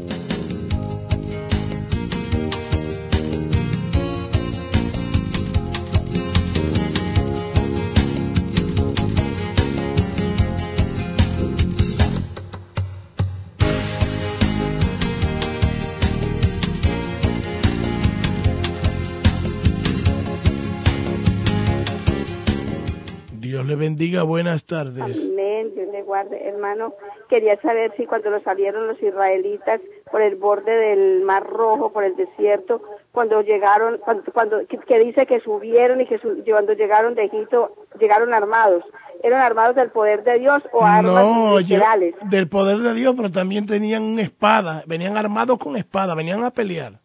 Dios le bendiga, buenas tardes. Amén, Dios le guarde. Hermano, quería saber si cuando salieron los israelitas por el borde del Mar Rojo, por el desierto, cuando llegaron, que dice que subieron y que cuando llegaron de Egipto, llegaron armados. ¿Eran armados del poder de Dios o armas literales? Del poder de Dios, pero también tenían una espada, venían armados con espada, venían a pelear.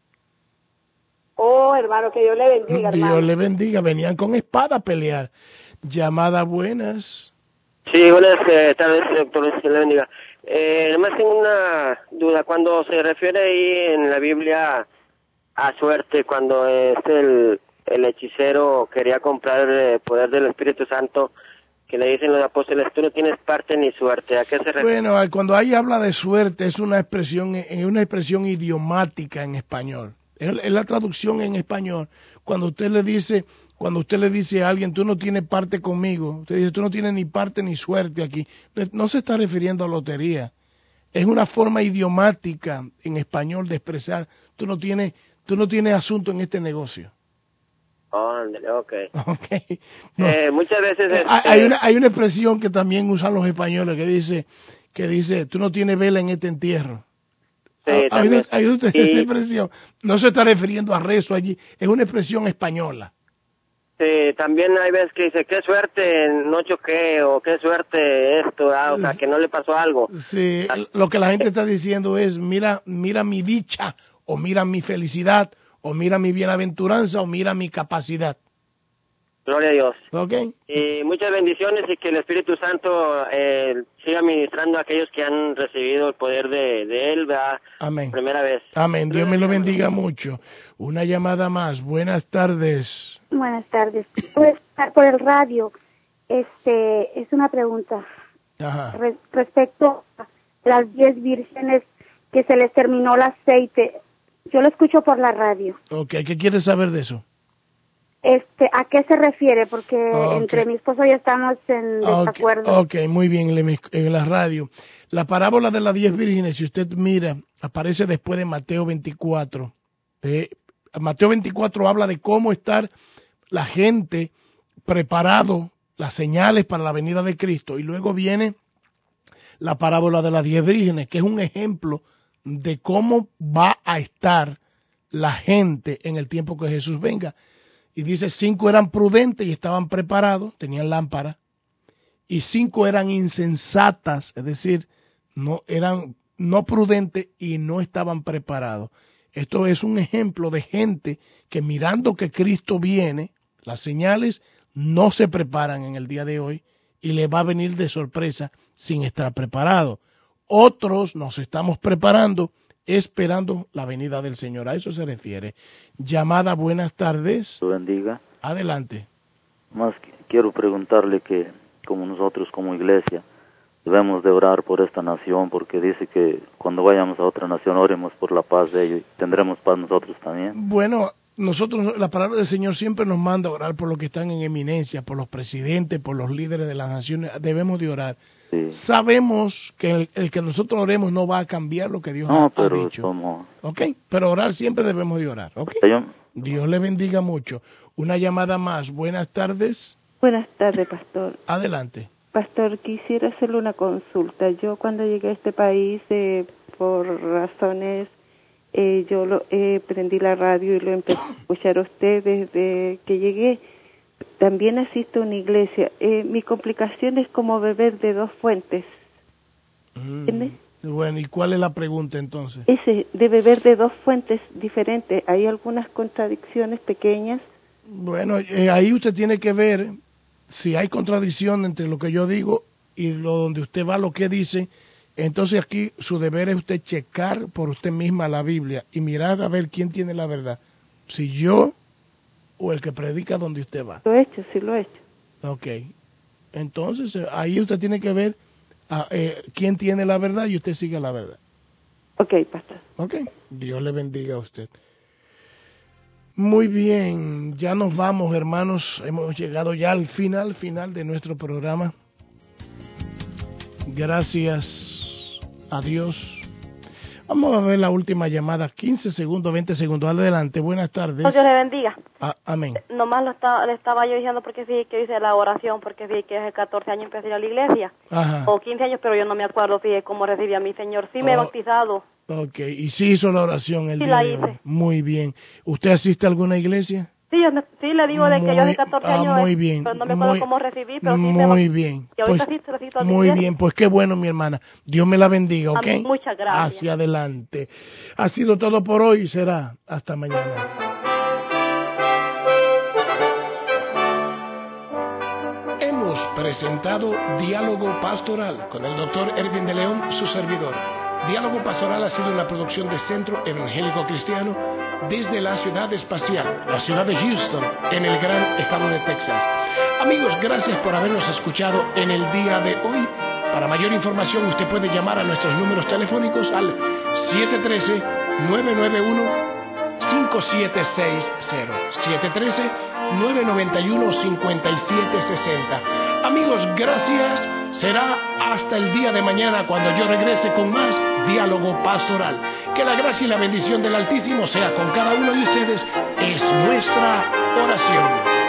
Oh, hermano, que Dios le bendiga, hermano. Dios le bendiga, venían con espada a pelear. Llamada buenas. Sí, buenas tardes, doctor, Dios le bendiga. Además tengo una duda, cuando se refiere ahí en la Biblia a suerte, cuando el hechicero quería comprar el poder del Espíritu Santo, que le dicen los apóstoles, tú no tienes parte ni suerte, ¿a qué se refiere? Bueno, cuando ahí habla de suerte es una expresión idiomática en español. Es la traducción en español. Cuando usted le dice a alguien, tú no tienes parte conmigo, usted dice, tú no tienes ni parte ni suerte aquí, no se está refiriendo a lotería. Es una forma idiomática en español de expresar, tú no tienes asunto en este negocio. Oh, okay. No. Muchas veces hay una expresión que también usan los españoles que dice tú no tienes vela en este entierro. Sí, hay usted esa expresión. No se está refiriendo a rezo allí, es una expresión española. Sí, también hay veces que dice, qué suerte no choqué, o qué suerte esto, o sea, que no le pasó algo. Sí, lo que la gente está diciendo es, mira mi dicha, o mira mi felicidad, o mira mi bienaventuranza, o mira mi capacidad. Gloria a Dios. Okay. Y muchas bendiciones y que el Espíritu Santo siga ministrando a aquellos que han recibido el poder de Él, ¿verdad? Amén. Primera vez. Amén. Dios me lo bendiga mucho. Una llamada más. Buenas tardes. Buenas tardes. Pues, por el radio, es una pregunta. Ajá. Respecto a las 10 vírgenes que se les terminó el aceite. Yo lo escucho por la radio. Okay. ¿Qué quieres saber de eso? ¿A qué se refiere? Porque entre mi esposo y yo estamos en desacuerdo. Okay, muy bien, en la radio. La parábola de las 10 vírgenes, si usted mira, aparece después de Mateo 24. Mateo 24 habla de cómo estar la gente preparado, las señales para la venida de Cristo. Y luego viene la parábola de las 10 vírgenes, que es un ejemplo de cómo va a estar la gente en el tiempo que Jesús venga. Y dice, 5 eran prudentes y estaban preparados, tenían lámpara, y 5 eran insensatas, es decir, eran no prudentes y no estaban preparados. Esto es un ejemplo de gente que mirando que Cristo viene, las señales no se preparan en el día de hoy y le va a venir de sorpresa sin estar preparado. Otros nos estamos preparando esperando la venida del Señor. A eso se refiere. Llamada, buenas tardes. Dios bendiga. Adelante. Más quiero preguntarle que, como nosotros como iglesia, debemos de orar por esta nación, porque dice que cuando vayamos a otra nación oremos por la paz de ellos. ¿Tendremos paz nosotros también? Bueno, nosotros, la palabra del Señor siempre nos manda a orar por los que están en eminencia, por los presidentes, por los líderes de las naciones. Debemos de orar. Sí. Sabemos que el que nosotros oremos no va a cambiar lo que Dios ha dicho. Pero orar siempre debemos de orar. Dios le bendiga mucho. Una llamada más. Buenas tardes. Buenas tardes, pastor. Adelante. Pastor, quisiera hacerle una consulta. Yo cuando llegué a este país, por razones, yo prendí la radio y lo empecé a escuchar a usted desde que llegué. También asisto a una iglesia. Mi complicación es como beber de 2 fuentes. ¿Entiende? Bueno, ¿y cuál es la pregunta entonces? De beber de 2 fuentes diferentes. ¿Hay algunas contradicciones pequeñas? Bueno, ahí usted tiene que ver si hay contradicción entre lo que yo digo y donde usted va, lo que dice. Entonces aquí su deber es usted checar por usted misma la Biblia y mirar a ver quién tiene la verdad. Si yo o el que predica donde usted va. Lo he hecho, sí lo he hecho. Ok. Entonces, ahí usted tiene que ver quién tiene la verdad y usted sigue la verdad. Ok, pastor. Ok. Dios le bendiga a usted. Muy bien, ya nos vamos, hermanos. Hemos llegado ya al final de nuestro programa. Gracias a Dios. Vamos a ver la última llamada, 15 segundos, 20 segundos. Adelante, buenas tardes. Dios le bendiga. Amén. Nomás le estaba yo diciendo porque sí que hice la oración, porque sí que hace 14 años empecé a ir a la iglesia. Ajá. O 15 años, pero yo no me acuerdo sí, cómo recibí a mi Señor. Sí me he bautizado. Ok, y sí hizo la oración el Sí, día la de hoy. hice. Muy bien. ¿Usted asiste a alguna iglesia? Sí, sí le digo de que yo hace 14 años, muy bien, pero no me acuerdo cómo recibir, pero sí muy bien. Y ahorita Pues, sí necesito muy bien, pues qué bueno, mi hermana. Dios me la bendiga, ¿ok? Muchas gracias. Hacia adelante. Ha sido todo por hoy, será hasta mañana. Hemos presentado Diálogo Pastoral con el Dr. Erwin de León, su servidor. Diálogo Pastoral ha sido una producción de Centro Evangélico Cristiano desde la ciudad espacial, la ciudad de Houston, en el gran estado de Texas. Amigos, gracias por habernos escuchado en el día de hoy. Para mayor información, usted puede llamar a nuestros números telefónicos al 713-991-5760, 713-991-5760. Amigos, gracias. Será hasta el día de mañana cuando yo regrese con más Diálogo Pastoral. Que la gracia y la bendición del Altísimo sea con cada uno de ustedes. Es nuestra oración.